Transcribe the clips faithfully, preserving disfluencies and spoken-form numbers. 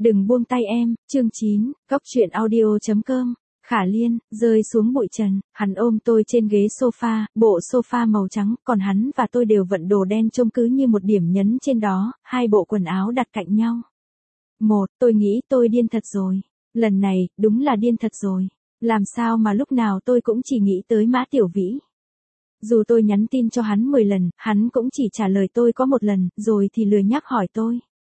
Đừng buông tay em, chương chín, Góc truyện audio chấm com. Khả Liên, rơi xuống bụi trần, hắn ôm tôi trên ghế sofa, bộ sofa màu trắng, còn hắn và tôi đều vận đồ đen trông cứ như một điểm nhấn trên đó, hai bộ quần áo đặt cạnh nhau. Một, tôi nghĩ tôi điên thật rồi. Lần này, đúng là điên thật rồi. Làm sao mà lúc nào tôi cũng chỉ nghĩ tới Mã Tiểu Vĩ. Dù tôi nhắn tin cho hắn mười lần, hắn cũng chỉ trả lời tôi có một lần, rồi thì lười nhắc hỏi tôi.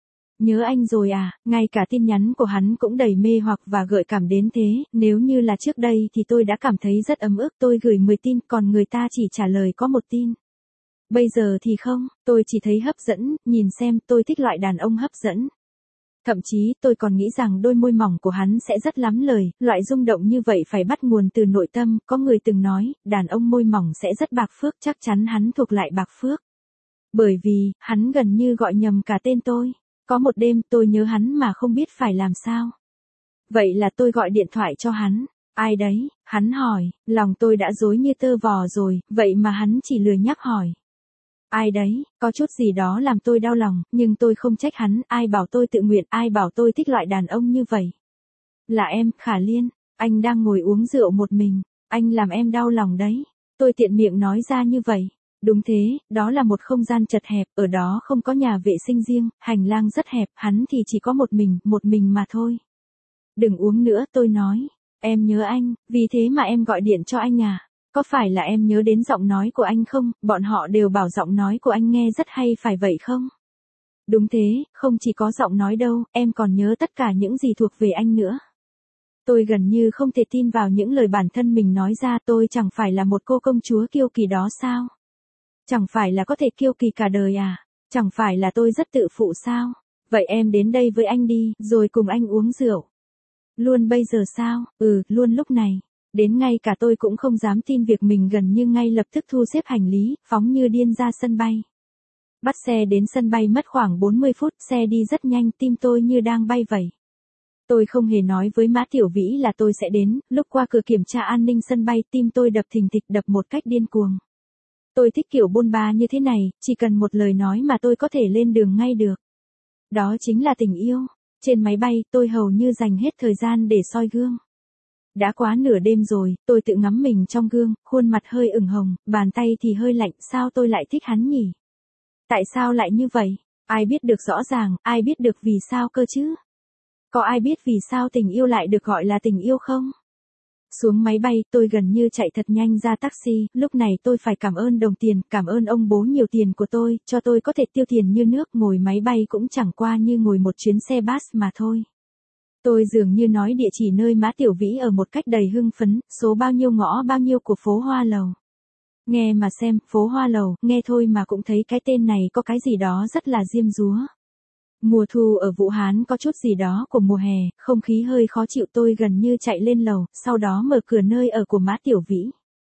Nhớ anh rồi à, ngay cả tin nhắn của hắn cũng đầy mê hoặc và gợi cảm đến thế, nếu như là trước đây thì tôi đã cảm thấy rất ấm ức, tôi gửi mười tin, còn người ta chỉ trả lời có một tin. Bây giờ thì không, tôi chỉ thấy hấp dẫn, nhìn xem, tôi thích loại đàn ông hấp dẫn. Thậm chí, tôi còn nghĩ rằng đôi môi mỏng của hắn sẽ rất lắm lời, loại rung động như vậy phải bắt nguồn từ nội tâm, có người từng nói, đàn ông môi mỏng sẽ rất bạc phước, chắc chắn hắn thuộc lại bạc phước. Bởi vì, hắn gần như gọi nhầm cả tên tôi. Có một đêm tôi nhớ hắn mà không biết phải làm sao. Vậy là tôi gọi điện thoại cho hắn. Ai đấy, hắn hỏi, lòng tôi đã rối như tơ vò rồi, vậy mà hắn chỉ lười nhắc hỏi. Ai đấy, có chút gì đó làm tôi đau lòng, nhưng tôi không trách hắn, ai bảo tôi tự nguyện, ai bảo tôi thích loại đàn ông như vậy. Là em, Khả Liên, anh đang ngồi uống rượu một mình, anh làm em đau lòng đấy. Tôi tiện miệng nói ra như vậy. Đúng thế, đó là một không gian chật hẹp, ở đó không có nhà vệ sinh riêng, hành lang rất hẹp, hắn thì chỉ có một mình, một mình mà thôi. Đừng uống nữa, tôi nói. Em nhớ anh, vì thế mà em gọi điện cho anh à. Có phải là em nhớ đến giọng nói của anh không, bọn họ đều bảo giọng nói của anh nghe rất hay phải vậy không? Đúng thế, không chỉ có giọng nói đâu, em còn nhớ tất cả những gì thuộc về anh nữa. Tôi gần như không thể tin vào những lời bản thân mình nói ra, tôi chẳng phải là một cô công chúa kiêu kỳ đó sao? Chẳng phải là có thể kiêu kỳ cả đời à? Chẳng phải là tôi rất tự phụ sao? Vậy em đến đây với anh đi, rồi cùng anh uống rượu. Luôn bây giờ sao? Ừ, luôn lúc này. Đến ngay cả tôi cũng không dám tin việc mình gần như ngay lập tức thu xếp hành lý, phóng như điên ra sân bay. Bắt xe đến sân bay mất khoảng bốn mươi phút, xe đi rất nhanh, tim tôi như đang bay vậy. Tôi không hề nói với Mã Tiểu Vĩ là tôi sẽ đến, lúc qua cửa kiểm tra an ninh sân bay, tim tôi đập thình thịch, đập một cách điên cuồng. Tôi thích kiểu bôn ba như thế này, chỉ cần một lời nói mà tôi có thể lên đường ngay được. Đó chính là tình yêu. Trên máy bay, tôi hầu như dành hết thời gian để soi gương. Đã quá nửa đêm rồi, tôi tự ngắm mình trong gương, khuôn mặt hơi ửng hồng, bàn tay thì hơi lạnh, sao tôi lại thích hắn nhỉ? Tại sao lại như vậy? Ai biết được rõ ràng, ai biết được vì sao cơ chứ? Có ai biết vì sao tình yêu lại được gọi là tình yêu không? Xuống máy bay, tôi gần như chạy thật nhanh ra taxi, lúc này tôi phải cảm ơn đồng tiền, cảm ơn ông bố nhiều tiền của tôi, cho tôi có thể tiêu tiền như nước, ngồi máy bay cũng chẳng qua như ngồi một chuyến xe bus mà thôi. Tôi dường như nói địa chỉ nơi Mã Tiểu Vĩ ở một cách đầy hưng phấn, số bao nhiêu ngõ bao nhiêu của phố Hoa Lầu. Nghe mà xem, phố Hoa Lầu, nghe thôi mà cũng thấy cái tên này có cái gì đó rất là diêm dúa. Mùa thu ở Vũ Hán có chút gì đó của mùa hè, không khí hơi khó chịu, tôi gần như chạy lên lầu, sau đó mở cửa nơi ở của Mã Tiểu Vĩ.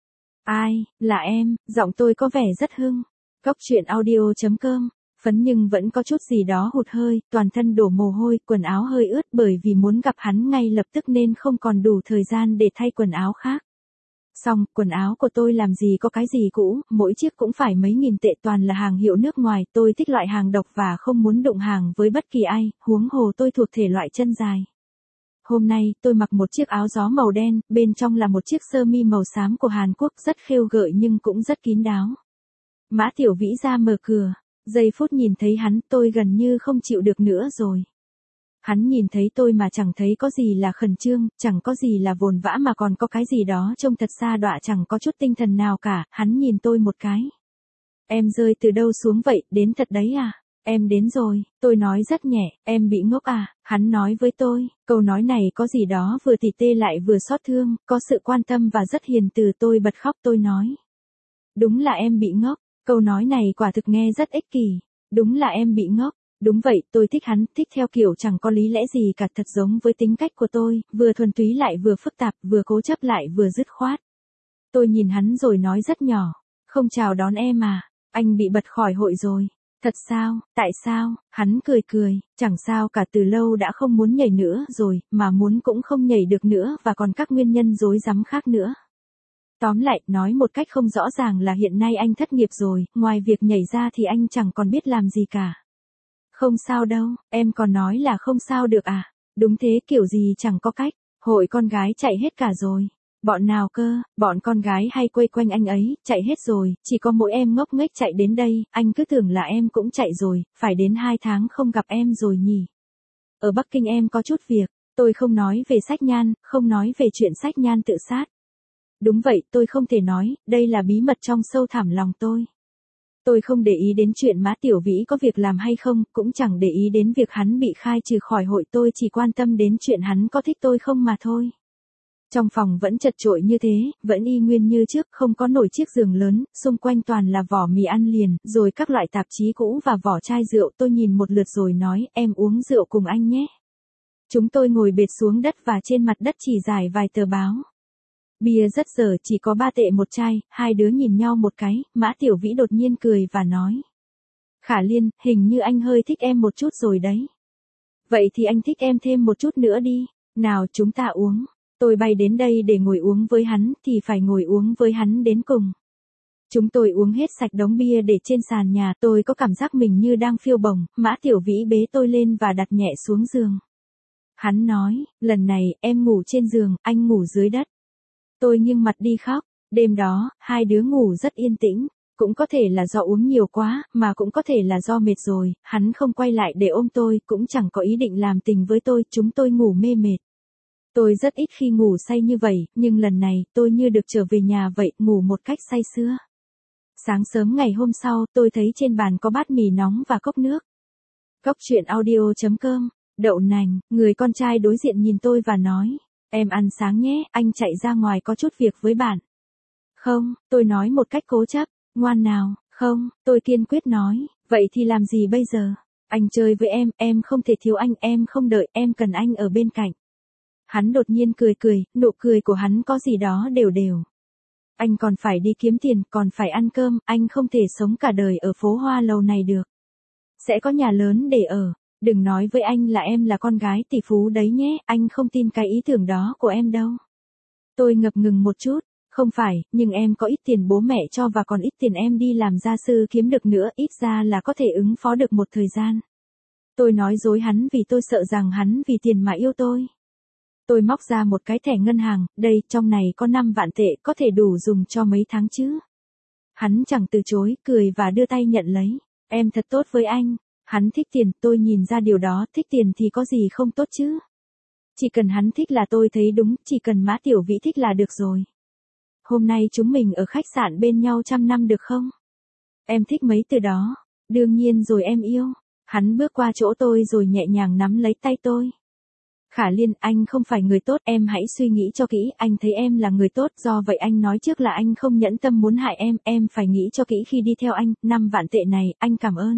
Ai, là em, giọng tôi có vẻ rất hưng. Góc truyện audio chấm com. Phấn nhưng vẫn có chút gì đó hụt hơi, toàn thân đổ mồ hôi, quần áo hơi ướt bởi vì muốn gặp hắn ngay lập tức nên không còn đủ thời gian để thay quần áo khác. Xong, quần áo của tôi làm gì có cái gì cũ, mỗi chiếc cũng phải mấy nghìn tệ, toàn là hàng hiệu nước ngoài, tôi thích loại hàng độc và không muốn đụng hàng với bất kỳ ai, huống hồ tôi thuộc thể loại chân dài. Hôm nay, tôi mặc một chiếc áo gió màu đen, bên trong là một chiếc sơ mi màu xám của Hàn Quốc, rất khêu gợi nhưng cũng rất kín đáo. Mã Tiểu Vĩ ra mở cửa. Giây phút nhìn thấy hắn, tôi gần như không chịu được nữa rồi. Hắn nhìn thấy tôi mà chẳng thấy có gì là khẩn trương, chẳng có gì là vồn vã mà còn có cái gì đó trông thật xa đọa, chẳng có chút tinh thần nào cả, hắn nhìn tôi một cái. Em rơi từ đâu xuống vậy, đến thật đấy à? Em đến rồi, tôi nói rất nhẹ, em bị ngốc à? Hắn nói với tôi, câu nói này có gì đó vừa tỉ tê lại vừa xót thương, có sự quan tâm và rất hiền từ, tôi bật khóc, tôi nói. Đúng là em bị ngốc. Câu nói này quả thực nghe rất ích kỷ. Đúng là em bị ngốc. Đúng vậy, tôi thích hắn, thích theo kiểu chẳng có lý lẽ gì cả, thật giống với tính cách của tôi, vừa thuần túy lại vừa phức tạp, vừa cố chấp lại vừa dứt khoát. Tôi nhìn hắn rồi nói rất nhỏ, không chào đón em à, anh bị bật khỏi hội rồi. Thật sao, tại sao? Hắn cười cười, chẳng sao cả, từ lâu đã không muốn nhảy nữa rồi, mà muốn cũng không nhảy được nữa và còn các nguyên nhân rối rắm khác nữa. Tóm lại, nói một cách không rõ ràng là hiện nay anh thất nghiệp rồi, ngoài việc nhảy ra thì anh chẳng còn biết làm gì cả. Không sao đâu, em còn nói là không sao được à? Đúng thế, kiểu gì chẳng có cách. Hội con gái chạy hết cả rồi. Bọn nào cơ, bọn con gái hay quây quanh anh ấy, chạy hết rồi, chỉ có mỗi em ngốc nghếch chạy đến đây, anh cứ tưởng là em cũng chạy rồi, phải đến hai tháng không gặp em rồi nhỉ. Ở Bắc Kinh em có chút việc, tôi không nói về Sách Nhan, không nói về chuyện Sách Nhan tự sát. Đúng vậy, tôi không thể nói, đây là bí mật trong sâu thẳm lòng tôi. Tôi không để ý đến chuyện Mã Tiểu Vĩ có việc làm hay không, cũng chẳng để ý đến việc hắn bị khai trừ khỏi hội, tôi chỉ quan tâm đến chuyện hắn có thích tôi không mà thôi. Trong phòng vẫn chật chội như thế, vẫn y nguyên như trước, không có nổi chiếc giường lớn, xung quanh toàn là vỏ mì ăn liền, rồi các loại tạp chí cũ và vỏ chai rượu. Tôi nhìn một lượt rồi nói, em uống rượu cùng anh nhé. Chúng tôi ngồi bệt xuống đất và trên mặt đất chỉ rải vài tờ báo. Bia rất dở, chỉ có ba tệ một chai, hai đứa nhìn nhau một cái, Mã Tiểu Vĩ đột nhiên cười và nói. Khả Liên, hình như anh hơi thích em một chút rồi đấy. Vậy thì anh thích em thêm một chút nữa đi, nào chúng ta uống. Tôi bay đến đây để ngồi uống với hắn, thì phải ngồi uống với hắn đến cùng. Chúng tôi uống hết sạch đống bia để trên sàn nhà, tôi có cảm giác mình như đang phiêu bồng, Mã Tiểu Vĩ bế tôi lên và đặt nhẹ xuống giường. Hắn nói, lần này, em ngủ trên giường, anh ngủ dưới đất. Tôi nghiêng mặt đi khóc, đêm đó, hai đứa ngủ rất yên tĩnh, cũng có thể là do uống nhiều quá, mà cũng có thể là do mệt rồi, hắn không quay lại để ôm tôi, cũng chẳng có ý định làm tình với tôi, chúng tôi ngủ mê mệt. Tôi rất ít khi ngủ say như vậy, nhưng lần này, tôi như được trở về nhà vậy, ngủ một cách say sưa. Sáng sớm ngày hôm sau, tôi thấy trên bàn có bát mì nóng và cốc nước. Cốc truyện audio chấm com, đậu nành, người con trai đối diện nhìn tôi và nói, em ăn sáng nhé, anh chạy ra ngoài có chút việc với bạn. Không, tôi nói một cách cố chấp, ngoan nào, không, tôi kiên quyết nói, vậy thì làm gì bây giờ? Anh chơi với em, em không thể thiếu anh, em không đợi, em cần anh ở bên cạnh. Hắn đột nhiên cười cười, nụ cười của hắn có gì đó đều đều. Anh còn phải đi kiếm tiền, còn phải ăn cơm, anh không thể sống cả đời ở phố Hoa Lầu này được. Sẽ có nhà lớn để ở, đừng nói với anh là em là con gái tỷ phú đấy nhé, anh không tin cái ý tưởng đó của em đâu. Tôi ngập ngừng một chút, không phải, nhưng em có ít tiền bố mẹ cho và còn ít tiền em đi làm gia sư kiếm được nữa, ít ra là có thể ứng phó được một thời gian. Tôi nói dối hắn vì tôi sợ rằng hắn vì tiền mà yêu tôi. Tôi móc ra một cái thẻ ngân hàng, đây, trong này có năm vạn tệ, có thể đủ dùng cho mấy tháng chứ. Hắn chẳng từ chối, cười và đưa tay nhận lấy. Em thật tốt với anh. Hắn thích tiền, tôi nhìn ra điều đó, thích tiền thì có gì không tốt chứ. Chỉ cần hắn thích là tôi thấy đúng, chỉ cần Mã Tiểu Vĩ thích là được rồi. Hôm nay chúng mình ở khách sạn bên nhau trăm năm được không? Em thích mấy từ đó. Đương nhiên rồi em yêu. Hắn bước qua chỗ tôi rồi nhẹ nhàng nắm lấy tay tôi. Khả Liên, anh không phải người tốt, em hãy suy nghĩ cho kỹ, anh thấy em là người tốt, do vậy anh nói trước là anh không nhẫn tâm muốn hại em, em phải nghĩ cho kỹ khi đi theo anh, năm vạn tệ này, anh cảm ơn.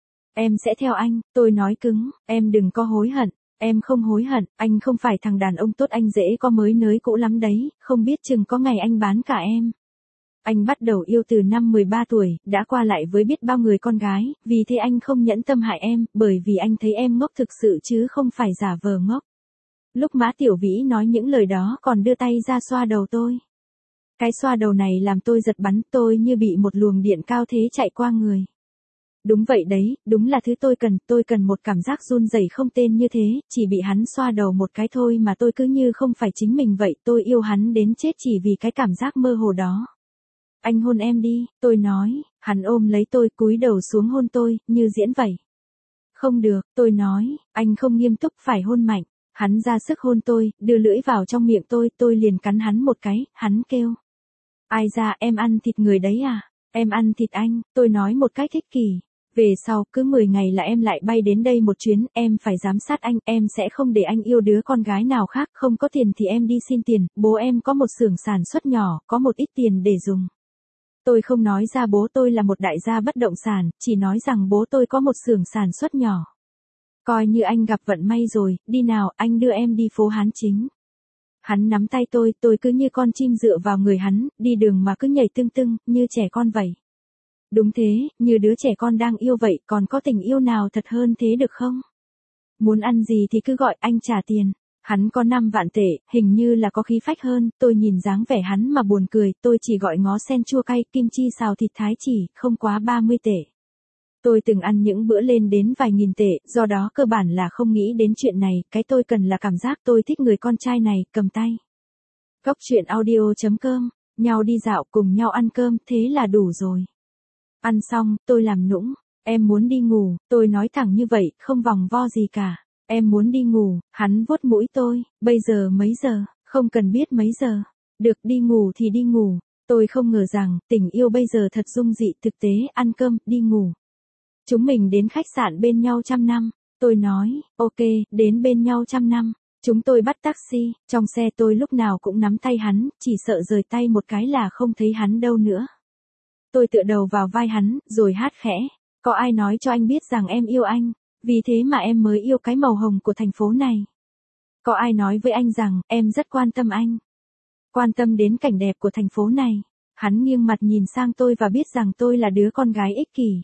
Em sẽ theo anh, tôi nói cứng, em đừng có hối hận, em không hối hận, anh không phải thằng đàn ông tốt, anh dễ có mới nới cũ lắm đấy, không biết chừng có ngày anh bán cả em. Anh bắt đầu yêu từ năm mười ba tuổi, đã qua lại với biết bao người con gái, vì thế anh không nhẫn tâm hại em, bởi vì anh thấy em ngốc thực sự chứ không phải giả vờ ngốc. Lúc Mã Tiểu Vĩ nói những lời đó còn đưa tay ra xoa đầu tôi. Cái xoa đầu này làm tôi giật bắn, tôi như bị một luồng điện cao thế chạy qua người. Đúng vậy đấy, đúng là thứ tôi cần, tôi cần một cảm giác run rẩy không tên như thế, chỉ bị hắn xoa đầu một cái thôi mà tôi cứ như không phải chính mình vậy, tôi yêu hắn đến chết chỉ vì cái cảm giác mơ hồ đó. Anh hôn em đi, tôi nói, hắn ôm lấy tôi cúi đầu xuống hôn tôi, như diễn vậy. Không được, tôi nói, anh không nghiêm túc phải hôn mạnh. Hắn ra sức hôn tôi, đưa lưỡi vào trong miệng tôi, tôi liền cắn hắn một cái, hắn kêu. Ai ra, em ăn thịt người đấy à? Em ăn thịt anh, tôi nói một cách thích kỳ. Về sau, cứ mười ngày là em lại bay đến đây một chuyến, em phải giám sát anh, em sẽ không để anh yêu đứa con gái nào khác, không có tiền thì em đi xin tiền, bố em có một xưởng sản xuất nhỏ, có một ít tiền để dùng. Tôi không nói ra bố tôi là một đại gia bất động sản, chỉ nói rằng bố tôi có một xưởng sản xuất nhỏ. Coi như anh gặp vận may rồi, đi nào, anh đưa em đi phố Hán Chính. Hắn nắm tay tôi, tôi cứ như con chim dựa vào người hắn, đi đường mà cứ nhảy tưng tưng, như trẻ con vậy. Đúng thế, như đứa trẻ con đang yêu vậy, còn có tình yêu nào thật hơn thế được không? Muốn ăn gì thì cứ gọi, anh trả tiền. Hắn có năm vạn tệ, hình như là có khí phách hơn, tôi nhìn dáng vẻ hắn mà buồn cười, tôi chỉ gọi ngó sen chua cay, kim chi xào thịt thái chỉ, không quá ba mươi tệ. Tôi từng ăn những bữa lên đến vài nghìn tệ, do đó cơ bản là không nghĩ đến chuyện này, cái tôi cần là cảm giác tôi thích người con trai này, cầm tay. Góc truyện audio.com, nhau đi dạo cùng nhau ăn cơm, thế là đủ rồi. Ăn xong, tôi làm nũng, em muốn đi ngủ, tôi nói thẳng như vậy, không vòng vo gì cả. Em muốn đi ngủ, hắn vuốt mũi tôi, bây giờ mấy giờ, không cần biết mấy giờ. Được, đi ngủ thì đi ngủ. Tôi không ngờ rằng, tình yêu bây giờ thật dung dị, thực tế, ăn cơm, đi ngủ. Chúng mình đến khách sạn bên nhau trăm năm. Tôi nói, ok, đến bên nhau trăm năm. Chúng tôi bắt taxi, trong xe tôi lúc nào cũng nắm tay hắn, chỉ sợ rời tay một cái là không thấy hắn đâu nữa. Tôi tựa đầu vào vai hắn, rồi hát khẽ. Có ai nói cho anh biết rằng em yêu anh, vì thế mà em mới yêu cái màu hồng của thành phố này. Có ai nói với anh rằng, em rất quan tâm anh. Quan tâm đến cảnh đẹp của thành phố này. Hắn nghiêng mặt nhìn sang tôi và biết rằng tôi là đứa con gái ích kỷ.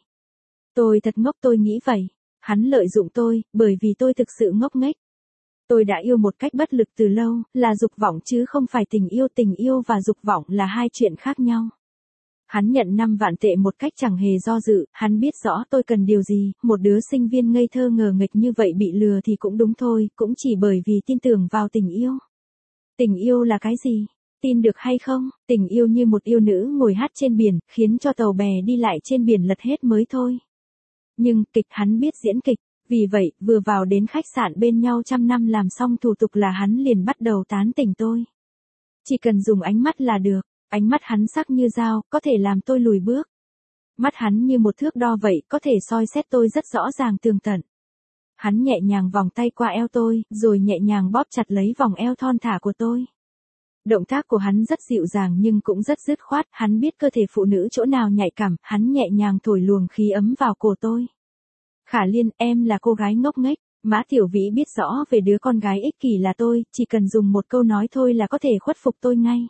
Tôi thật ngốc, tôi nghĩ vậy. Hắn lợi dụng tôi, bởi vì tôi thực sự ngốc nghếch. Tôi đã yêu một cách bất lực từ lâu, là dục vọng chứ không phải tình yêu. Tình yêu và dục vọng là hai chuyện khác nhau. Hắn nhận năm vạn tệ một cách chẳng hề do dự, hắn biết rõ tôi cần điều gì, một đứa sinh viên ngây thơ ngờ nghệch như vậy bị lừa thì cũng đúng thôi, cũng chỉ bởi vì tin tưởng vào tình yêu. Tình yêu là cái gì? Tin được hay không? Tình yêu như một yêu nữ ngồi hát trên biển, khiến cho tàu bè đi lại trên biển lật hết mới thôi. Nhưng, kịch hắn biết diễn kịch, vì vậy, vừa vào đến khách sạn bên nhau trăm năm làm xong thủ tục là hắn liền bắt đầu tán tỉnh tôi. Chỉ cần dùng ánh mắt là được, ánh mắt hắn sắc như dao, có thể làm tôi lùi bước. Mắt hắn như một thước đo vậy, có thể soi xét tôi rất rõ ràng tường tận. Hắn nhẹ nhàng vòng tay qua eo tôi, rồi nhẹ nhàng bóp chặt lấy vòng eo thon thả của tôi. Động tác của hắn rất dịu dàng nhưng cũng rất dứt khoát, hắn biết cơ thể phụ nữ chỗ nào nhạy cảm, hắn nhẹ nhàng thổi luồng khí ấm vào cổ tôi. Khả Liên, em là cô gái ngốc nghếch, Mã Tiểu Vĩ biết rõ về đứa con gái ích kỷ là tôi, chỉ cần dùng một câu nói thôi là có thể khuất phục tôi ngay.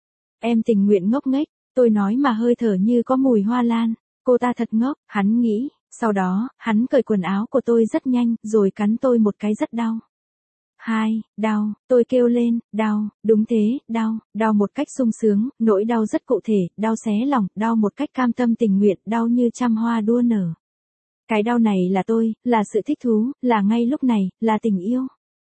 Em tình nguyện ngốc nghếch, tôi nói mà hơi thở như có mùi hoa lan, cô ta thật ngốc, hắn nghĩ, sau đó, hắn cởi quần áo của tôi rất nhanh, rồi cắn tôi một cái rất đau. Hai, đau, tôi kêu lên, đau, đúng thế, đau, đau một cách sung sướng, nỗi đau rất cụ thể, đau xé lòng, đau một cách cam tâm tình nguyện, đau như trăm hoa đua nở. Cái đau này là tôi, là sự thích thú, là ngay lúc này, là tình yêu.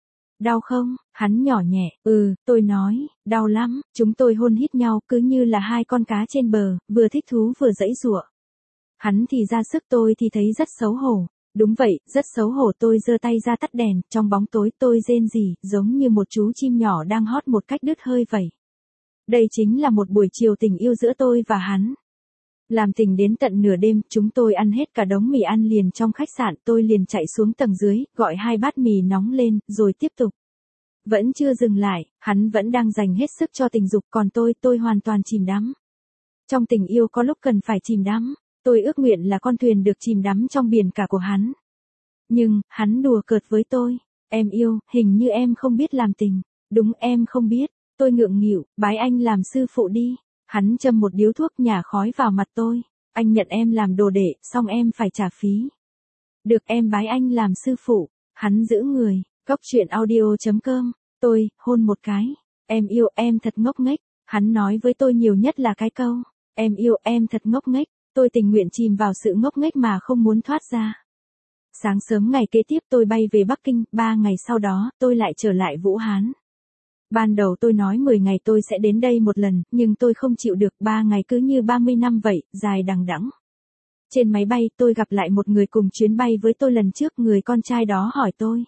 Đau không? Hắn nhỏ nhẹ, ừ, tôi nói, đau lắm, chúng tôi hôn hít nhau cứ như là hai con cá trên bờ, vừa thích thú vừa giãy giụa. Hắn thì ra sức, tôi thì thấy rất xấu hổ. Đúng vậy, rất xấu hổ. Tôi giơ tay ra tắt đèn, trong bóng tối tôi rên rỉ, giống như một chú chim nhỏ đang hót một cách đứt hơi vậy. Đây chính là một buổi chiều tình yêu giữa tôi và hắn. Làm tình đến tận nửa đêm, chúng tôi ăn hết cả đống mì ăn liền trong khách sạn, tôi liền chạy xuống tầng dưới, gọi hai bát mì nóng lên, rồi tiếp tục. Vẫn chưa dừng lại, hắn vẫn đang dành hết sức cho tình dục, còn tôi, tôi hoàn toàn chìm đắm. Trong tình yêu có lúc cần phải chìm đắm. Tôi ước nguyện là con thuyền được chìm đắm trong biển cả của hắn. Nhưng, hắn đùa cợt với tôi. Em yêu, hình như em không biết làm tình. Đúng, em không biết. Tôi ngượng nghịu, bái anh làm sư phụ đi. Hắn châm một điếu thuốc nhả khói vào mặt tôi. Anh nhận em làm đồ đệ, xong em phải trả phí. Được, em bái anh làm sư phụ. Hắn giữ người. Góc truyện audio.com. Tôi, hôn một cái. Em yêu, em thật ngốc nghếch. Hắn nói với tôi nhiều nhất là cái câu. Em yêu, em thật ngốc nghếch. Tôi tình nguyện chìm vào sự ngốc nghếch mà không muốn thoát ra. Sáng sớm ngày kế tiếp tôi bay về Bắc Kinh, ba ngày sau đó, tôi lại trở lại Vũ Hán. Ban đầu tôi nói mười ngày tôi sẽ đến đây một lần, nhưng tôi không chịu được, ba ngày cứ như ba mươi năm vậy, dài đằng đẵng. Trên máy bay, tôi gặp lại một người cùng chuyến bay với tôi lần trước, người con trai đó hỏi tôi.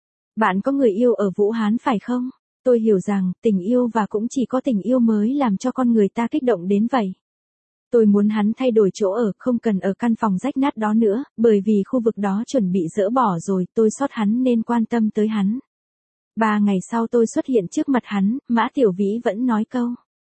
Bạn có người yêu ở Vũ Hán phải không? Tôi hiểu rằng, tình yêu và cũng chỉ có tình yêu mới làm cho con người ta kích động đến vậy. Tôi muốn hắn thay đổi chỗ ở, không cần ở căn phòng rách nát đó nữa, bởi vì khu vực đó chuẩn bị dỡ bỏ rồi, tôi sót hắn nên quan tâm tới hắn. Ba ngày sau tôi xuất hiện trước mặt hắn, Mã Tiểu Vĩ vẫn nói câu.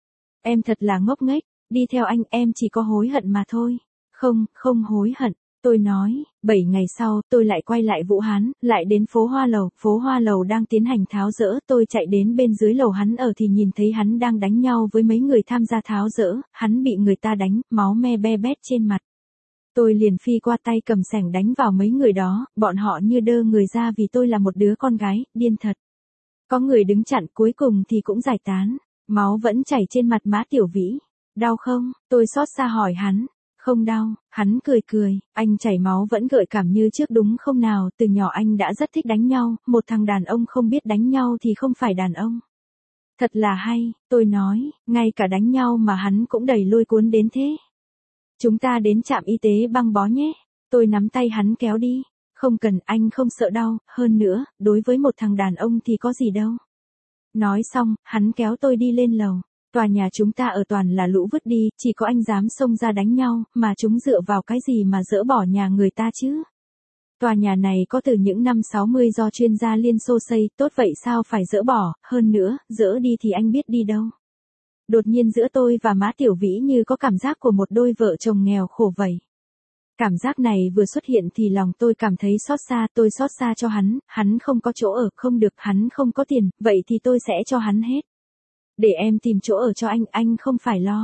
Em thật là ngốc nghếch, đi theo anh em chỉ có hối hận mà thôi. Không, không hối hận. Tôi nói, bảy ngày sau, tôi lại quay lại Vũ Hán, lại đến phố Hoa Lầu, phố Hoa Lầu đang tiến hành tháo dỡ, tôi chạy đến bên dưới lầu hắn ở thì nhìn thấy hắn đang đánh nhau với mấy người tham gia tháo dỡ, hắn bị người ta đánh, máu me be bét trên mặt. Tôi liền phi qua tay cầm xẻng đánh vào mấy người đó, bọn họ như đơ người ra vì tôi là một đứa con gái, điên thật. Có người đứng chặn, cuối cùng thì cũng giải tán, máu vẫn chảy trên mặt Mã Tiểu Vĩ. Đau không? Tôi xót xa hỏi hắn. Không đau, hắn cười cười, anh chảy máu vẫn gợi cảm như trước đúng không nào, từ nhỏ anh đã rất thích đánh nhau, một thằng đàn ông không biết đánh nhau thì không phải đàn ông. Thật là hay, tôi nói, ngay cả đánh nhau mà hắn cũng đẩy lôi cuốn đến thế. Chúng ta đến trạm y tế băng bó nhé, tôi nắm tay hắn kéo đi. Không cần, anh không sợ đau, hơn nữa, đối với một thằng đàn ông thì có gì đâu. Nói xong, hắn kéo tôi đi lên lầu. Tòa nhà chúng ta ở toàn là lũ vứt đi, chỉ có anh dám xông ra đánh nhau, mà chúng dựa vào cái gì mà dỡ bỏ nhà người ta chứ? Tòa nhà này có từ những năm sáu mươi do chuyên gia Liên Xô xây, tốt vậy sao phải dỡ bỏ, hơn nữa, dỡ đi thì anh biết đi đâu. Đột nhiên giữa tôi và má Tiểu Vĩ như có cảm giác của một đôi vợ chồng nghèo khổ vậy. Cảm giác này vừa xuất hiện thì lòng tôi cảm thấy xót xa, tôi xót xa cho hắn, hắn không có chỗ ở, không được, hắn không có tiền, vậy thì tôi sẽ cho hắn hết. Để em tìm chỗ ở cho anh, anh không phải lo.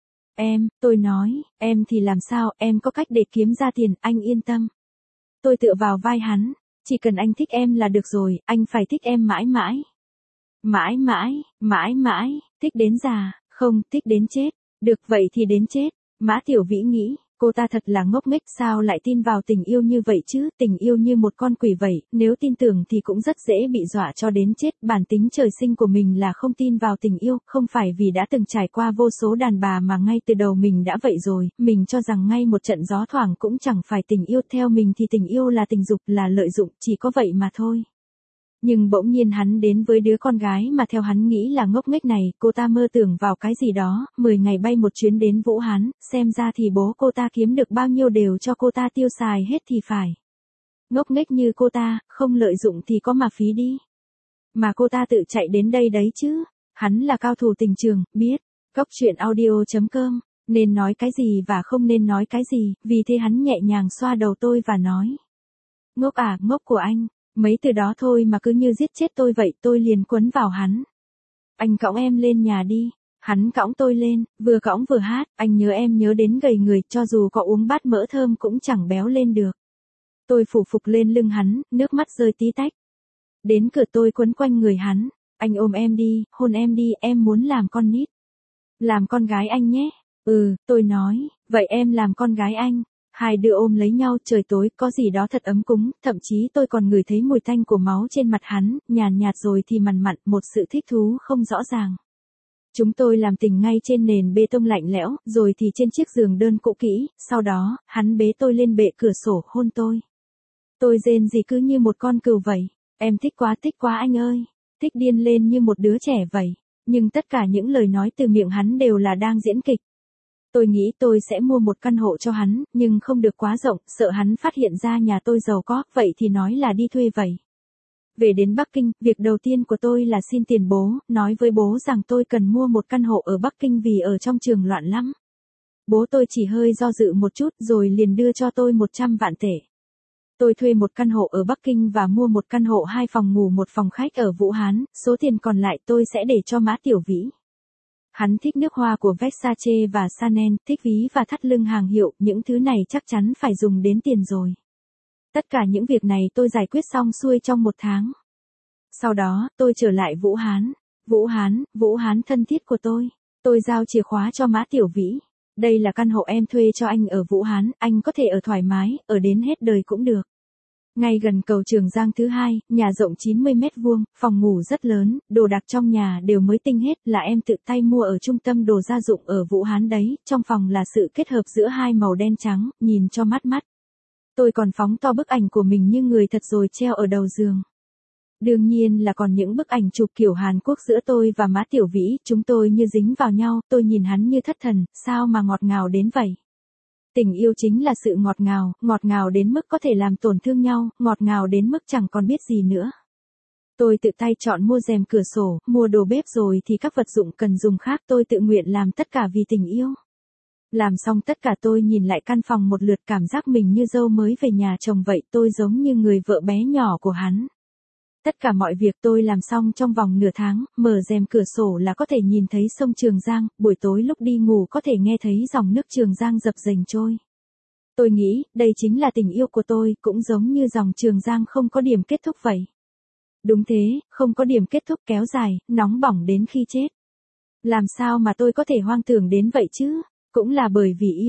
Em, tôi nói, em thì làm sao, em có cách để kiếm ra tiền, anh yên tâm. Tôi tựa vào vai hắn, chỉ cần anh thích em là được rồi, anh phải thích em mãi mãi. Mãi mãi, mãi mãi, thích đến già, không, thích đến chết. Được vậy thì đến chết. Mã Tiểu Vĩ nghĩ, cô ta thật là ngốc nghếch, sao lại tin vào tình yêu như vậy chứ, tình yêu như một con quỷ vậy, nếu tin tưởng thì cũng rất dễ bị dọa cho đến chết, bản tính trời sinh của mình là không tin vào tình yêu, không phải vì đã từng trải qua vô số đàn bà mà ngay từ đầu mình đã vậy rồi, mình cho rằng ngay một trận gió thoảng cũng chẳng phải tình yêu, theo mình thì tình yêu là tình dục, là lợi dụng, chỉ có vậy mà thôi. Nhưng bỗng nhiên hắn đến với đứa con gái mà theo hắn nghĩ là ngốc nghếch này, cô ta mơ tưởng vào cái gì đó, mười ngày bay một chuyến đến Vũ Hán, xem ra thì bố cô ta kiếm được bao nhiêu đều cho cô ta tiêu xài hết thì phải. Ngốc nghếch như cô ta, không lợi dụng thì có mà phí đi. Mà cô ta tự chạy đến đây đấy chứ, hắn là cao thủ tình trường, biết, Cóc Truyện Audio chấm com, nên nói cái gì và không nên nói cái gì, vì thế hắn nhẹ nhàng xoa đầu tôi và nói. Ngốc à, ngốc của anh. Mấy từ đó thôi mà cứ như giết chết tôi vậy, tôi liền quấn vào hắn. Anh cõng em lên nhà đi. Hắn cõng tôi lên, vừa cõng vừa hát, anh nhớ em nhớ đến gầy người, cho dù có uống bát mỡ thơm cũng chẳng béo lên được. Tôi phủ phục lên lưng hắn, nước mắt rơi tí tách. Đến cửa tôi quấn quanh người hắn, anh ôm em đi, hôn em đi, em muốn làm con nít. Làm con gái anh nhé. Ừ, tôi nói, vậy em làm con gái anh. Hai đứa ôm lấy nhau, trời tối, có gì đó thật ấm cúng, thậm chí tôi còn ngửi thấy mùi tanh của máu trên mặt hắn, nhàn nhạt rồi thì mằn mặn, một sự thích thú không rõ ràng. Chúng tôi làm tình ngay trên nền bê tông lạnh lẽo, rồi thì trên chiếc giường đơn cũ kỹ, sau đó, hắn bế tôi lên bệ cửa sổ, hôn tôi. Tôi rên rỉ cứ như một con cừu vậy, em thích quá thích quá anh ơi, thích điên lên như một đứa trẻ vậy, nhưng tất cả những lời nói từ miệng hắn đều là đang diễn kịch. Tôi nghĩ tôi sẽ mua một căn hộ cho hắn, nhưng không được quá rộng, sợ hắn phát hiện ra nhà tôi giàu có, vậy thì nói là đi thuê vậy. Về đến Bắc Kinh, việc đầu tiên của tôi là xin tiền bố, nói với bố rằng tôi cần mua một căn hộ ở Bắc Kinh vì ở trong trường loạn lắm. Bố tôi chỉ hơi do dự một chút rồi liền đưa cho tôi một trăm vạn tệ. Tôi thuê một căn hộ ở Bắc Kinh và mua một căn hộ hai phòng ngủ một phòng khách ở Vũ Hán, số tiền còn lại tôi sẽ để cho Mã Tiểu Vĩ. Hắn thích nước hoa của Versace và Chanel, thích ví và thắt lưng hàng hiệu, những thứ này chắc chắn phải dùng đến tiền rồi. Tất cả những việc này tôi giải quyết xong xuôi trong một tháng. Sau đó, tôi trở lại Vũ Hán. Vũ Hán, Vũ Hán thân thiết của tôi. Tôi giao chìa khóa cho Mã Tiểu Vĩ. Đây là căn hộ em thuê cho anh ở Vũ Hán, anh có thể ở thoải mái, ở đến hết đời cũng được. Ngay gần cầu Trường Giang thứ hai, nhà rộng chín mươi mét vuông, phòng ngủ rất lớn, đồ đạc trong nhà đều mới tinh hết, là em tự tay mua ở trung tâm đồ gia dụng ở Vũ Hán đấy, trong phòng là sự kết hợp giữa hai màu đen trắng, nhìn cho mắt mắt. Tôi còn phóng to bức ảnh của mình như người thật rồi treo ở đầu giường. Đương nhiên là còn những bức ảnh chụp kiểu Hàn Quốc giữa tôi và Mã Tiểu Vĩ, chúng tôi như dính vào nhau, tôi nhìn hắn như thất thần, sao mà ngọt ngào đến vậy. Tình yêu chính là sự ngọt ngào, ngọt ngào đến mức có thể làm tổn thương nhau, ngọt ngào đến mức chẳng còn biết gì nữa. Tôi tự tay chọn mua rèm cửa sổ, mua đồ bếp rồi thì các vật dụng cần dùng khác, tôi tự nguyện làm tất cả vì tình yêu. Làm xong tất cả tôi nhìn lại căn phòng một lượt, cảm giác mình như dâu mới về nhà chồng vậy, tôi giống như người vợ bé nhỏ của hắn. Tất cả mọi việc tôi làm xong trong vòng nửa tháng, mở rèm cửa sổ là có thể nhìn thấy sông Trường Giang, buổi tối lúc đi ngủ có thể nghe thấy dòng nước Trường Giang dập dềnh trôi. Tôi nghĩ, đây chính là tình yêu của tôi, cũng giống như dòng Trường Giang không có điểm kết thúc vậy. Đúng thế, không có điểm kết thúc, kéo dài, nóng bỏng đến khi chết. Làm sao mà tôi có thể hoang tưởng đến vậy chứ? Cũng là bởi vì yêu.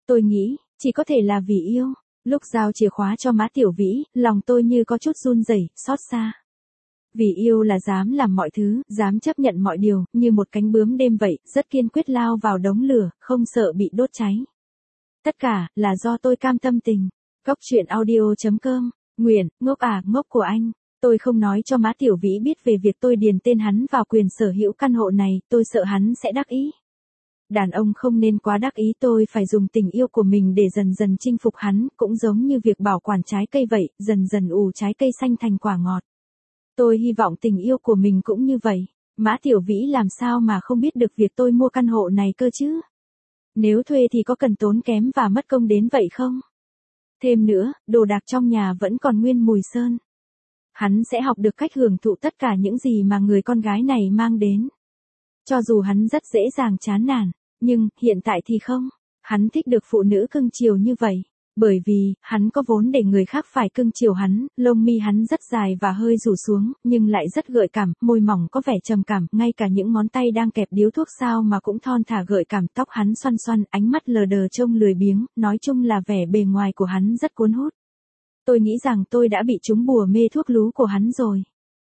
Tôi nghĩ, chỉ có thể là vì yêu. Lúc giao chìa khóa cho má Tiểu Vĩ, lòng tôi như có chút run rẩy, xót xa. Vì yêu là dám làm mọi thứ, dám chấp nhận mọi điều, như một cánh bướm đêm vậy, rất kiên quyết lao vào đống lửa, không sợ bị đốt cháy. Tất cả, là do tôi cam tâm tình. Cóc truyện audio chấm com, Nguyện, ngốc à, ngốc của anh. Tôi không nói cho má Tiểu Vĩ biết về việc tôi điền tên hắn vào quyền sở hữu căn hộ này, tôi sợ hắn sẽ đắc ý. Đàn ông không nên quá đắc ý, tôi phải dùng tình yêu của mình để dần dần chinh phục hắn, cũng giống như việc bảo quản trái cây vậy, dần dần ủ trái cây xanh thành quả ngọt. Tôi hy vọng tình yêu của mình cũng như vậy. Mã Tiểu Vĩ làm sao mà không biết được việc tôi mua căn hộ này cơ chứ? Nếu thuê thì có cần tốn kém và mất công đến vậy không? Thêm nữa, đồ đạc trong nhà vẫn còn nguyên mùi sơn. Hắn sẽ học được cách hưởng thụ tất cả những gì mà người con gái này mang đến. Cho dù hắn rất dễ dàng chán nản, nhưng hiện tại thì không. Hắn thích được phụ nữ cưng chiều như vậy. Bởi vì, hắn có vốn để người khác phải cưng chiều hắn, lông mi hắn rất dài và hơi rủ xuống, nhưng lại rất gợi cảm, môi mỏng có vẻ trầm cảm, ngay cả những ngón tay đang kẹp điếu thuốc sao mà cũng thon thả gợi cảm, tóc hắn xoăn xoăn, ánh mắt lờ đờ trông lười biếng, nói chung là vẻ bề ngoài của hắn rất cuốn hút. Tôi nghĩ rằng tôi đã bị trúng bùa mê thuốc lú của hắn rồi.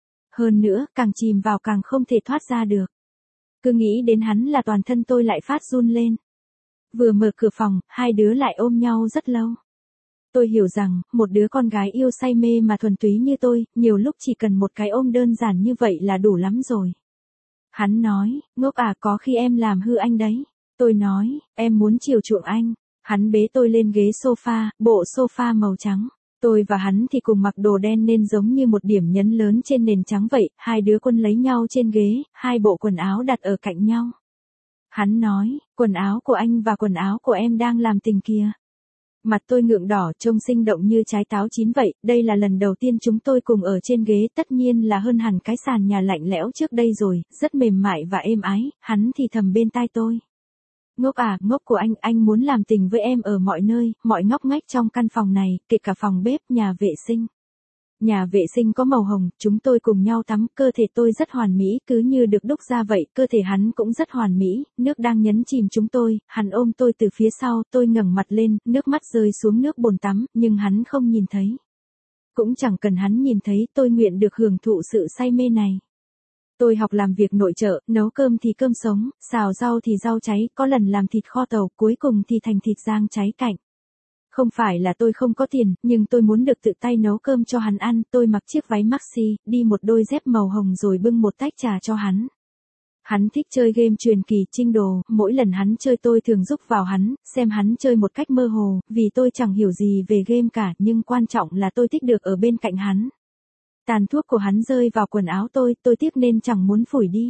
Hơn nữa, càng chìm vào càng không thể thoát ra được. Cứ nghĩ đến hắn là toàn thân tôi lại phát run lên. Vừa mở cửa phòng, hai đứa lại ôm nhau rất lâu. Tôi hiểu rằng, một đứa con gái yêu say mê mà thuần túy như tôi, nhiều lúc chỉ cần một cái ôm đơn giản như vậy là đủ lắm rồi. Hắn nói, ngốc à, có khi em làm hư anh đấy. Tôi nói, em muốn chiều chuộng anh. Hắn bế tôi lên ghế sofa, bộ sofa màu trắng. Tôi và hắn thì cùng mặc đồ đen nên giống như một điểm nhấn lớn trên nền trắng vậy, hai đứa quân lấy nhau trên ghế, hai bộ quần áo đặt ở cạnh nhau. Hắn nói, quần áo của anh và quần áo của em đang làm tình kìa. Mặt tôi ngượng đỏ, trông sinh động như trái táo chín vậy, đây là lần đầu tiên chúng tôi cùng ở trên ghế, tất nhiên là hơn hẳn cái sàn nhà lạnh lẽo trước đây rồi, rất mềm mại và êm ái, hắn thì thầm bên tai tôi. Ngốc à, ngốc của anh, anh muốn làm tình với em ở mọi nơi, mọi ngóc ngách trong căn phòng này, kể cả phòng bếp, nhà vệ sinh. Nhà vệ sinh có màu hồng, chúng tôi cùng nhau tắm, cơ thể tôi rất hoàn mỹ, cứ như được đúc ra vậy, cơ thể hắn cũng rất hoàn mỹ, nước đang nhấn chìm chúng tôi, hắn ôm tôi từ phía sau, tôi ngẩng mặt lên, nước mắt rơi xuống nước bồn tắm, nhưng hắn không nhìn thấy. Cũng chẳng cần hắn nhìn thấy, tôi nguyện được hưởng thụ sự say mê này. Tôi học làm việc nội trợ, nấu cơm thì cơm sống, xào rau thì rau cháy, có lần làm thịt kho tàu, cuối cùng thì thành thịt rang cháy cạnh. Không phải là tôi không có tiền, nhưng tôi muốn được tự tay nấu cơm cho hắn ăn, tôi mặc chiếc váy maxi, đi một đôi dép màu hồng rồi bưng một tách trà cho hắn. Hắn thích chơi game truyền kỳ trinh đồ, mỗi lần hắn chơi tôi thường giúp vào hắn, xem hắn chơi một cách mơ hồ, vì tôi chẳng hiểu gì về game cả, nhưng quan trọng là tôi thích được ở bên cạnh hắn. Tàn thuốc của hắn rơi vào quần áo tôi, tôi tiếc nên chẳng muốn phủi đi.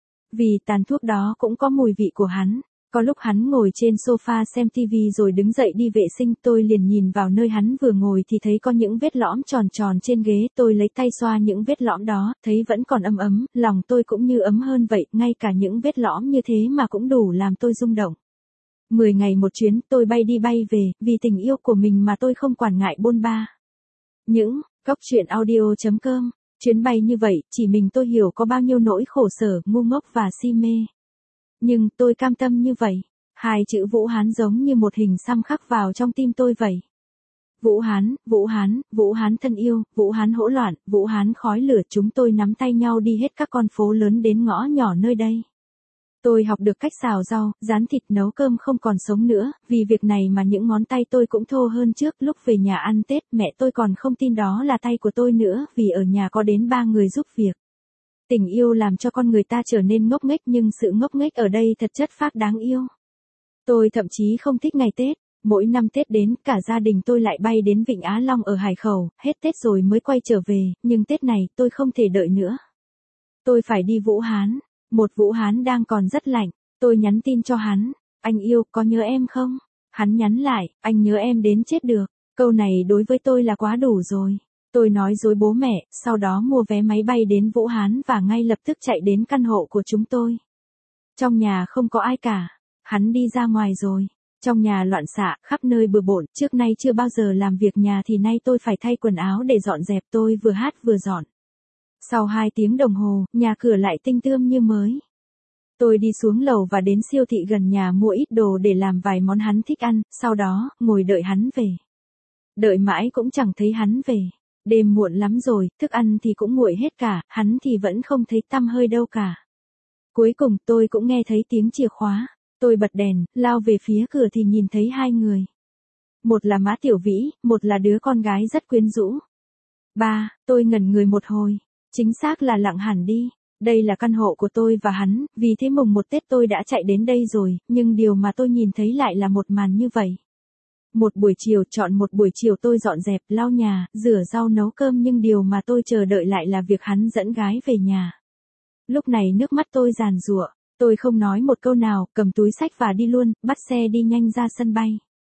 Vì tàn thuốc đó cũng có mùi vị của hắn. Có lúc hắn ngồi trên sofa xem tivi rồi đứng dậy đi vệ sinh, tôi liền nhìn vào nơi hắn vừa ngồi thì thấy có những vết lõm tròn tròn trên ghế, tôi lấy tay xoa những vết lõm đó, thấy vẫn còn ấm ấm, lòng tôi cũng như ấm hơn vậy, ngay cả những vết lõm như thế mà cũng đủ làm tôi rung động. Mười ngày một chuyến, tôi bay đi bay về, vì tình yêu của mình mà tôi không quản ngại bôn ba. Những Cóc truyện audio chấm com, chuyến bay như vậy, chỉ mình tôi hiểu có bao nhiêu nỗi khổ sở, ngu ngốc và si mê. Nhưng tôi cam tâm như vậy. Hai chữ Vũ Hán giống như một hình xăm khắc vào trong tim tôi vậy. Vũ Hán, Vũ Hán, Vũ Hán thân yêu, Vũ Hán hỗn loạn, Vũ Hán khói lửa, chúng tôi nắm tay nhau đi hết các con phố lớn đến ngõ nhỏ nơi đây. Tôi học được cách xào rau, rán thịt, nấu cơm không còn sống nữa, vì việc này mà những ngón tay tôi cũng thô hơn trước. Lúc về nhà ăn Tết, mẹ tôi còn không tin đó là tay của tôi nữa, vì ở nhà có đến ba người giúp việc. Tình yêu làm cho con người ta trở nên ngốc nghếch, nhưng sự ngốc nghếch ở đây thật chất phác đáng yêu. Tôi thậm chí không thích ngày Tết. Mỗi năm Tết đến, cả gia đình tôi lại bay đến Vịnh Á Long ở Hải Khẩu, hết Tết rồi mới quay trở về, nhưng Tết này tôi không thể đợi nữa. Tôi phải đi Vũ Hán. Một Vũ Hán đang còn rất lạnh. Tôi nhắn tin cho hắn, anh yêu, có nhớ em không? Hắn nhắn lại, anh nhớ em đến chết được. Câu này đối với tôi là quá đủ rồi. Tôi nói dối bố mẹ, sau đó mua vé máy bay đến Vũ Hán và ngay lập tức chạy đến căn hộ của chúng tôi. Trong nhà không có ai cả. Hắn đi ra ngoài rồi. Trong nhà loạn xạ, khắp nơi bừa bộn, trước nay chưa bao giờ làm việc nhà thì nay tôi phải thay quần áo để dọn dẹp, tôi vừa hát vừa dọn. Sau hai tiếng đồng hồ, nhà cửa lại tinh tươm như mới. Tôi đi xuống lầu và đến siêu thị gần nhà mua ít đồ để làm vài món hắn thích ăn, sau đó, ngồi đợi hắn về. Đợi mãi cũng chẳng thấy hắn về. Đêm muộn lắm rồi, thức ăn thì cũng nguội hết cả, hắn thì vẫn không thấy tăm hơi đâu cả. Cuối cùng tôi cũng nghe thấy tiếng chìa khóa. Tôi bật đèn, lao về phía cửa thì nhìn thấy hai người. Một là má Tiểu Vĩ, một là đứa con gái rất quyến rũ. Ba, tôi ngẩn người một hồi. Chính xác là Lặng hẳn đi. Đây là căn hộ của tôi và hắn, vì thế mùng một Tết tôi đã chạy đến đây rồi, nhưng điều mà tôi nhìn thấy lại là một màn như vậy. Một buổi chiều, chọn một buổi chiều tôi dọn dẹp, lau nhà, rửa rau nấu cơm nhưng điều mà tôi chờ đợi lại là việc hắn dẫn gái về nhà. Lúc này nước mắt tôi giàn giụa, tôi không nói một câu nào, cầm túi xách và đi luôn, bắt xe đi nhanh ra sân bay.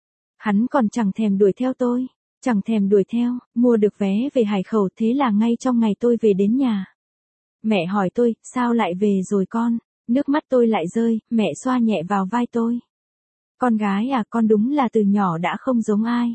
Hắn còn chẳng thèm đuổi theo tôi, chẳng thèm đuổi theo, mua được vé về Hải Khẩu, thế là ngay trong ngày tôi về đến nhà. Mẹ hỏi tôi, sao lại về rồi con? Nước mắt tôi lại rơi, mẹ xoa nhẹ vào vai tôi. Con gái à, con đúng là từ nhỏ đã không giống ai.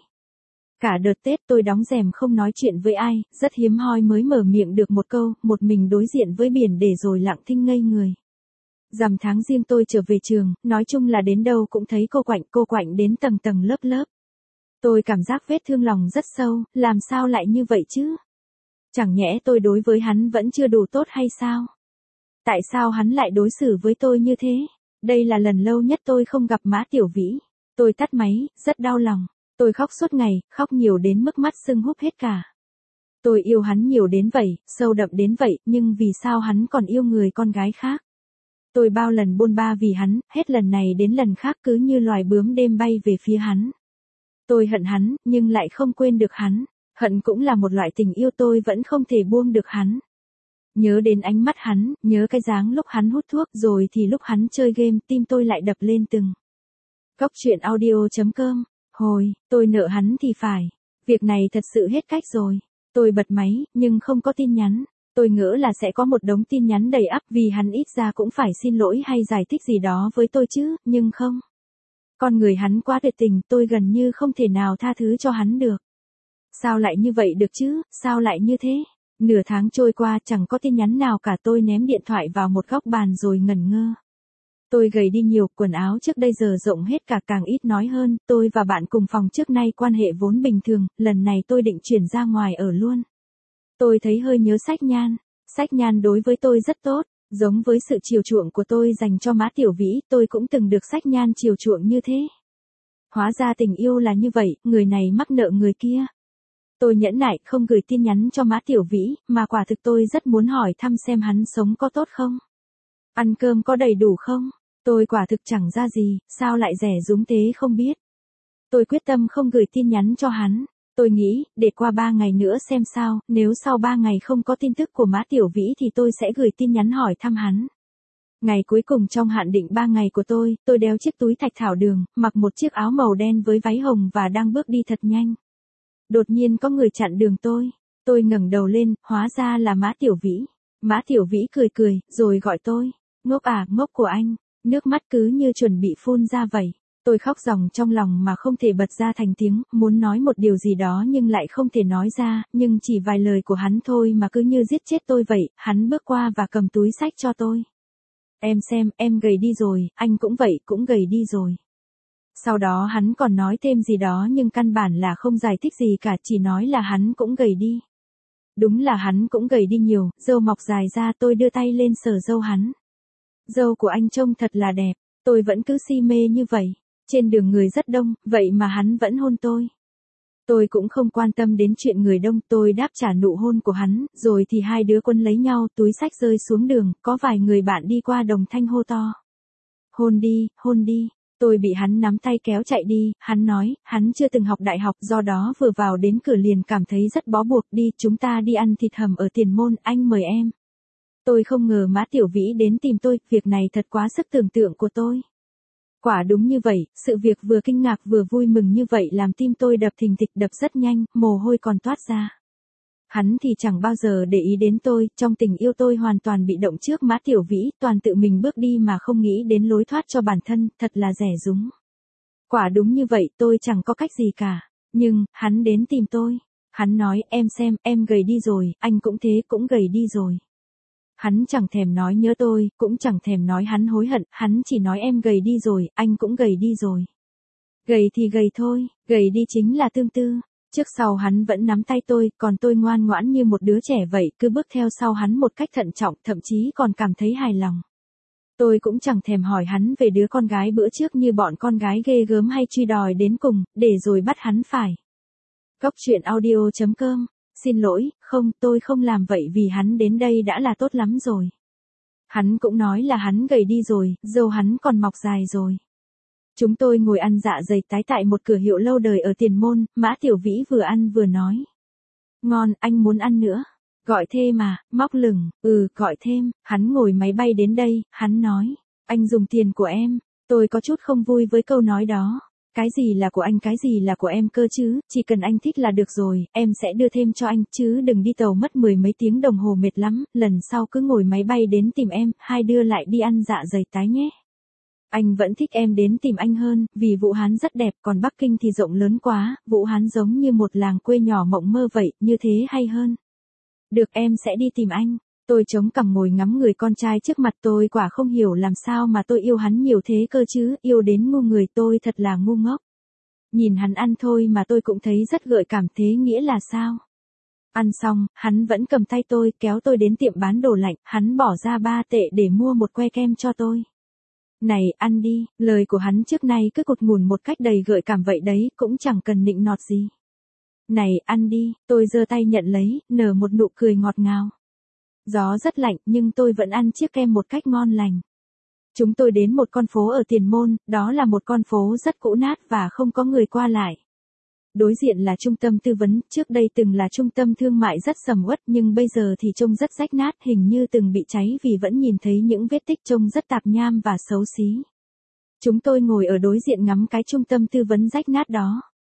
Cả đợt Tết tôi đóng rèm không nói chuyện với ai, rất hiếm hoi mới mở miệng được một câu, một mình đối diện với biển để rồi lặng thinh ngây người. Rằm tháng Giêng tôi trở về trường, nói chung là đến đâu cũng thấy cô Quạnh, cô Quạnh đến tầng tầng lớp lớp. Tôi cảm giác vết thương lòng rất sâu, làm sao lại như vậy chứ? Chẳng nhẽ tôi đối với hắn vẫn chưa đủ tốt hay sao? Tại sao hắn lại đối xử với tôi như thế? Đây là lần lâu nhất tôi không gặp má Tiểu Vĩ. Tôi tắt máy, rất đau lòng. Tôi khóc suốt ngày, khóc nhiều đến mức mắt sưng húp hết cả. Tôi yêu hắn nhiều đến vậy, sâu đậm đến vậy, nhưng vì sao hắn còn yêu người con gái khác? Tôi bao lần bôn ba vì hắn, hết lần này đến lần khác cứ như loài bướm đêm bay về phía hắn. Tôi hận hắn, nhưng lại không quên được hắn. Hận cũng là một loại tình yêu, tôi vẫn không thể buông được hắn. Nhớ đến ánh mắt hắn, nhớ cái dáng lúc hắn hút thuốc, rồi thì lúc hắn chơi game, tim tôi lại đập lên từng. Cóc truyện audio chấm com. Hồi, tôi nợ hắn thì phải. Việc này thật sự hết cách rồi. Tôi bật máy, nhưng không có tin nhắn. Tôi ngỡ là sẽ có một đống tin nhắn đầy ắp vì hắn ít ra cũng phải xin lỗi hay giải thích gì đó với tôi chứ, nhưng không. Con người hắn quá tuyệt tình, tôi gần như không thể nào tha thứ cho hắn được. Sao lại như vậy được chứ, sao lại như thế? Nửa tháng trôi qua chẳng có tin nhắn nào cả, tôi ném điện thoại vào một góc bàn rồi ngẩn ngơ. Tôi gầy đi nhiều, quần áo trước đây giờ rộng hết cả, càng ít nói hơn, tôi và bạn cùng phòng trước nay quan hệ vốn bình thường, lần này tôi định chuyển ra ngoài ở luôn. Tôi thấy hơi nhớ Sách Nhan. Sách Nhan đối với tôi rất tốt, giống với sự chiều chuộng của tôi dành cho má Tiểu Vĩ, tôi cũng từng được Sách Nhan chiều chuộng như thế. Hóa ra tình yêu là như vậy, người này mắc nợ người kia. Tôi nhẫn nại không gửi tin nhắn cho má Tiểu Vĩ, mà quả thực tôi rất muốn hỏi thăm xem hắn sống có tốt không? Ăn cơm có đầy đủ không? Tôi quả thực chẳng ra gì, sao lại rẻ rúng thế không biết. Tôi quyết tâm không gửi tin nhắn cho hắn. Tôi nghĩ, để qua ba ngày nữa xem sao, nếu sau ba ngày không có tin tức của má Tiểu Vĩ thì tôi sẽ gửi tin nhắn hỏi thăm hắn. Ngày cuối cùng trong hạn định ba ngày của tôi, tôi đeo chiếc túi thạch thảo đường, mặc một chiếc áo màu đen với váy hồng và đang bước đi thật nhanh. Đột nhiên có người chặn đường tôi. Tôi ngẩng đầu lên, hóa ra là má Tiểu Vĩ. Má Tiểu Vĩ cười cười, rồi gọi tôi. Ngốc à, ngốc của anh. Nước mắt cứ như chuẩn bị phun ra vậy. Tôi khóc ròng trong lòng mà không thể bật ra thành tiếng, muốn nói một điều gì đó nhưng lại không thể nói ra, nhưng chỉ vài lời của hắn thôi mà cứ như giết chết tôi vậy. Hắn bước qua và cầm túi xách cho tôi. Em xem, em gầy đi rồi, anh cũng vậy, cũng gầy đi rồi. Sau đó hắn còn nói thêm gì đó nhưng căn bản là không giải thích gì cả, chỉ nói là hắn cũng gầy đi. Đúng là hắn cũng gầy đi nhiều, râu mọc dài ra, tôi đưa tay lên sờ râu hắn. Râu của anh trông thật là đẹp, tôi vẫn cứ si mê như vậy. Trên đường người rất đông, vậy mà hắn vẫn hôn tôi. Tôi cũng không quan tâm đến chuyện người đông, tôi đáp trả nụ hôn của hắn, rồi thì hai đứa quân lấy nhau, túi xách rơi xuống đường, có vài người bạn đi qua đồng thanh hô to. Hôn đi, hôn đi. Tôi bị hắn nắm tay kéo chạy đi, hắn nói, hắn chưa từng học đại học, do đó vừa vào đến cửa liền cảm thấy rất bó buộc, đi, chúng ta đi ăn thịt hầm ở Tiền Môn, anh mời em. Tôi không ngờ má Tiểu Vĩ đến tìm tôi, việc này thật quá sức tưởng tượng của tôi. Quả đúng như vậy, sự việc vừa kinh ngạc vừa vui mừng như vậy làm tim tôi đập thình thịch, đập rất nhanh, mồ hôi còn toát ra. Hắn thì chẳng bao giờ để ý đến tôi, trong tình yêu tôi hoàn toàn bị động trước má Tiểu Vĩ, toàn tự mình bước đi mà không nghĩ đến lối thoát cho bản thân, thật là rẻ rúng. Quả đúng như vậy, tôi chẳng có cách gì cả. Nhưng, hắn đến tìm tôi. Hắn nói, em xem, em gầy đi rồi, anh cũng thế, cũng gầy đi rồi. Hắn chẳng thèm nói nhớ tôi, cũng chẳng thèm nói hắn hối hận, hắn chỉ nói em gầy đi rồi, anh cũng gầy đi rồi. Gầy thì gầy thôi, gầy đi chính là tương tư. Trước sau hắn vẫn nắm tay tôi, còn tôi ngoan ngoãn như một đứa trẻ vậy, cứ bước theo sau hắn một cách thận trọng, thậm chí còn cảm thấy hài lòng. Tôi cũng chẳng thèm hỏi hắn về đứa con gái bữa trước như bọn con gái ghê gớm hay truy đòi đến cùng, để rồi bắt hắn phải. Góc truyện audio chấm com. Xin lỗi, không, tôi không làm vậy vì hắn đến đây đã là tốt lắm rồi. Hắn cũng nói là hắn gầy đi rồi, râu hắn còn mọc dài rồi. Chúng tôi ngồi ăn dạ dày tái tại một cửa hiệu lâu đời ở Tiền Môn, Mã Tiểu Vĩ vừa ăn vừa nói. Ngon, anh muốn ăn nữa. Gọi thêm mà, móc lửng, ừ, gọi thêm. Hắn ngồi máy bay đến đây, hắn nói. Anh dùng tiền của em. Tôi có chút không vui với câu nói đó. Cái gì là của anh, cái gì là của em cơ chứ, chỉ cần anh thích là được rồi, em sẽ đưa thêm cho anh, chứ đừng đi tàu mất mười mấy tiếng đồng hồ mệt lắm, lần sau cứ ngồi máy bay đến tìm em, hai đứa lại đi ăn dạ dày tái nhé. Anh vẫn thích em đến tìm anh hơn, vì Vũ Hán rất đẹp, còn Bắc Kinh thì rộng lớn quá, Vũ Hán giống như một làng quê nhỏ mộng mơ vậy, như thế hay hơn. Được, em sẽ đi tìm anh. Tôi chống cằm ngồi ngắm người con trai trước mặt, tôi quả không hiểu làm sao mà tôi yêu hắn nhiều thế cơ chứ, yêu đến ngu người, tôi thật là ngu ngốc. Nhìn hắn ăn thôi mà tôi cũng thấy rất gợi cảm, thế nghĩa là sao? Ăn xong, hắn vẫn cầm tay tôi, kéo tôi đến tiệm bán đồ lạnh, hắn bỏ ra ba tệ để mua một que kem cho tôi. Này, ăn đi, lời của hắn trước nay cứ cụt ngùn một cách đầy gợi cảm vậy đấy, cũng chẳng cần nịnh nọt gì. Này, ăn đi, tôi giơ tay nhận lấy, nở một nụ cười ngọt ngào. Gió rất lạnh nhưng tôi vẫn ăn chiếc kem một cách ngon lành. Chúng tôi đến một con phố ở Tiền Môn, đó là một con phố rất cũ nát và không có người qua lại. Đối diện là trung tâm tư vấn, trước đây từng là trung tâm thương mại rất sầm uất nhưng bây giờ thì trông rất rách nát, hình như từng bị cháy vì vẫn nhìn thấy những vết tích trông rất tạp nham và xấu xí. Chúng tôi ngồi ở đối diện ngắm cái trung tâm tư vấn rách nát đó.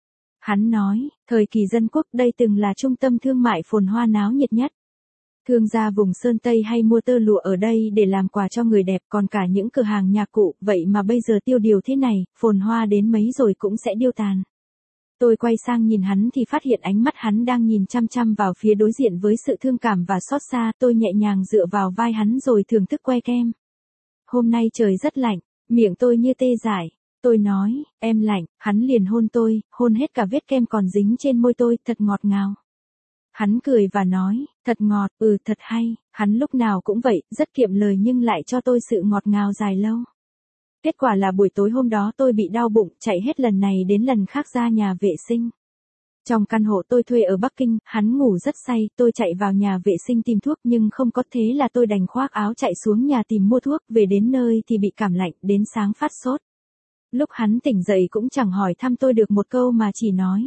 Hắn nói, thời kỳ dân quốc đây từng là trung tâm thương mại phồn hoa náo nhiệt nhất. Thương gia vùng Sơn Tây hay mua tơ lụa ở đây để làm quà cho người đẹp, còn cả những cửa hàng nhạc cụ, vậy mà bây giờ tiêu điều thế này, phồn hoa đến mấy rồi cũng sẽ điêu tàn. Tôi quay sang nhìn hắn thì phát hiện ánh mắt hắn đang nhìn chăm chăm vào phía đối diện với sự thương cảm và xót xa, tôi nhẹ nhàng dựa vào vai hắn rồi thưởng thức que kem. Hôm nay trời rất lạnh, miệng tôi như tê dại. Tôi nói, em lạnh, hắn liền hôn tôi, hôn hết cả vết kem còn dính trên môi tôi, thật ngọt ngào. Hắn cười và nói, thật ngọt, ừ thật hay, hắn lúc nào cũng vậy, rất kiệm lời nhưng lại cho tôi sự ngọt ngào dài lâu. Kết quả là buổi tối hôm đó tôi bị đau bụng, chạy hết lần này đến lần khác ra nhà vệ sinh. Trong căn hộ tôi thuê ở Bắc Kinh, hắn ngủ rất say, tôi chạy vào nhà vệ sinh tìm thuốc nhưng không có, thế là tôi đành khoác áo chạy xuống nhà tìm mua thuốc, về đến nơi thì bị cảm lạnh, đến sáng phát sốt. Lúc hắn tỉnh dậy cũng chẳng hỏi thăm tôi được một câu mà chỉ nói.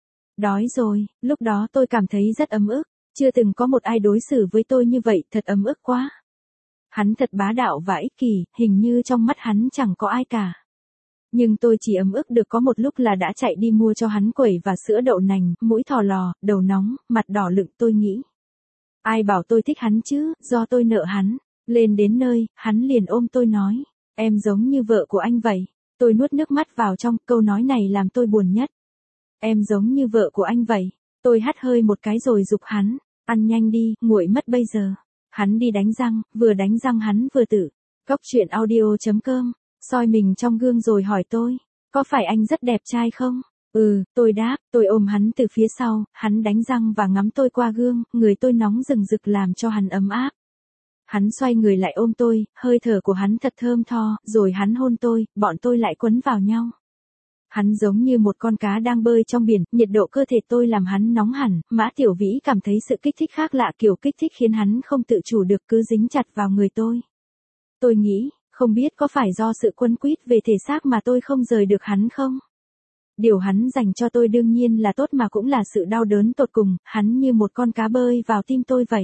Đói rồi, lúc đó tôi cảm thấy rất ấm ức, chưa từng có một ai đối xử với tôi như vậy, thật ấm ức quá. Hắn thật bá đạo và ích kỷ, hình như trong mắt hắn chẳng có ai cả. Nhưng tôi chỉ ấm ức được có một lúc là đã chạy đi mua cho hắn quẩy và sữa đậu nành, mũi thò lò, đầu nóng, mặt đỏ lựng, tôi nghĩ. Ai bảo tôi thích hắn chứ, do tôi nợ hắn. Lên đến nơi, hắn liền ôm tôi nói, em giống như vợ của anh vậy. Tôi nuốt nước mắt vào trong, câu nói này làm tôi buồn nhất. Em giống như vợ của anh vậy. Tôi hắt hơi một cái rồi giục hắn, ăn nhanh đi, nguội mất bây giờ. Hắn đi đánh răng, vừa đánh răng hắn vừa tự. Góc truyện audio chấm com, soi mình trong gương rồi hỏi tôi, có phải anh rất đẹp trai không? Ừ, tôi đáp, tôi ôm hắn từ phía sau, hắn đánh răng và ngắm tôi qua gương, người tôi nóng rừng rực làm cho hắn ấm áp. Hắn xoay người lại ôm tôi, hơi thở của hắn thật thơm tho, rồi hắn hôn tôi, bọn tôi lại quấn vào nhau. Hắn giống như một con cá đang bơi trong biển, nhiệt độ cơ thể tôi làm hắn nóng hẳn, Mã Tiểu Vĩ cảm thấy sự kích thích khác lạ, kiểu kích thích khiến hắn không tự chủ được cứ dính chặt vào người tôi. Tôi nghĩ, không biết có phải do sự quấn quýt về thể xác mà tôi không rời được hắn không? Điều hắn dành cho tôi đương nhiên là tốt mà cũng là sự đau đớn tột cùng, hắn như một con cá bơi vào tim tôi vậy.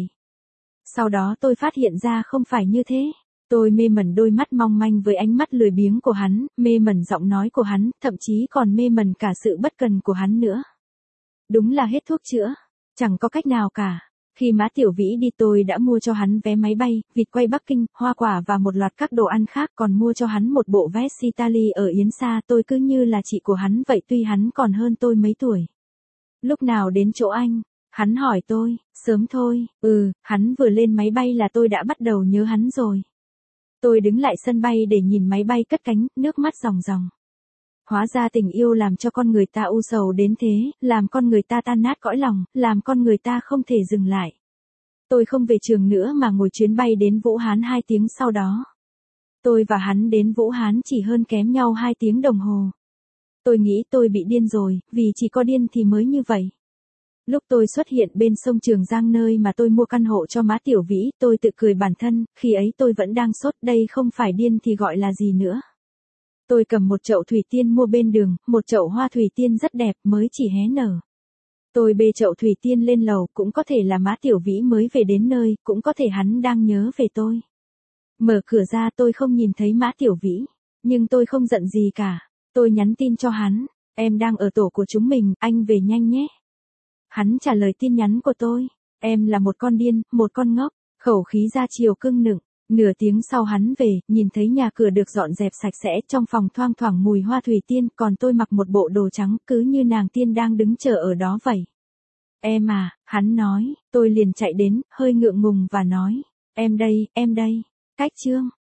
Sau đó tôi phát hiện ra không phải như thế. Tôi mê mẩn đôi mắt mong manh với ánh mắt lười biếng của hắn, mê mẩn giọng nói của hắn, thậm chí còn mê mẩn cả sự bất cần của hắn nữa. Đúng là hết thuốc chữa, chẳng có cách nào cả. Khi Mã Tiểu Vĩ đi tôi đã mua cho hắn vé máy bay, vịt quay Bắc Kinh, hoa quả và một loạt các đồ ăn khác, còn mua cho hắn một bộ vest Italy ở Yến Sa, tôi cứ như là chị của hắn vậy, tuy hắn còn hơn tôi mấy tuổi. Lúc nào đến chỗ anh, Hắn hỏi tôi, sớm thôi, ừ, hắn vừa lên máy bay là tôi đã bắt đầu nhớ hắn rồi. Tôi đứng lại sân bay để nhìn máy bay cất cánh, nước mắt ròng ròng. Hóa ra tình yêu làm cho con người ta u sầu đến thế, làm con người ta tan nát cõi lòng, làm con người ta không thể dừng lại. Tôi không về trường nữa mà ngồi chuyến bay đến Vũ Hán hai tiếng sau đó. Tôi và hắn đến Vũ Hán chỉ hơn kém nhau hai tiếng đồng hồ. Tôi nghĩ tôi bị điên rồi, vì chỉ có điên thì mới như vậy. Lúc tôi xuất hiện bên sông Trường Giang nơi mà tôi mua căn hộ cho má Tiểu Vĩ, tôi tự cười bản thân, khi ấy tôi vẫn đang sốt, đây không phải điên thì gọi là gì nữa. Tôi cầm một chậu thủy tiên mua bên đường, một chậu hoa thủy tiên rất đẹp mới chỉ hé nở. Tôi bê chậu thủy tiên lên lầu, cũng có thể là má Tiểu Vĩ mới về đến nơi, cũng có thể hắn đang nhớ về tôi. Mở cửa ra tôi không nhìn thấy má Tiểu Vĩ, nhưng tôi không giận gì cả. Tôi nhắn tin cho hắn, em đang ở tổ của chúng mình, anh về nhanh nhé. Hắn trả lời tin nhắn của tôi, em là một con điên, một con ngốc, khẩu khí ra chiều cưng nựng. Nửa tiếng sau hắn về, nhìn thấy nhà cửa được dọn dẹp sạch sẽ, trong phòng thoang thoảng mùi hoa thủy tiên, còn tôi mặc một bộ đồ trắng, cứ như nàng tiên đang đứng chờ ở đó vậy. Em à, hắn nói, tôi liền chạy đến, hơi ngượng ngùng và nói, em đây, em đây, cách chương.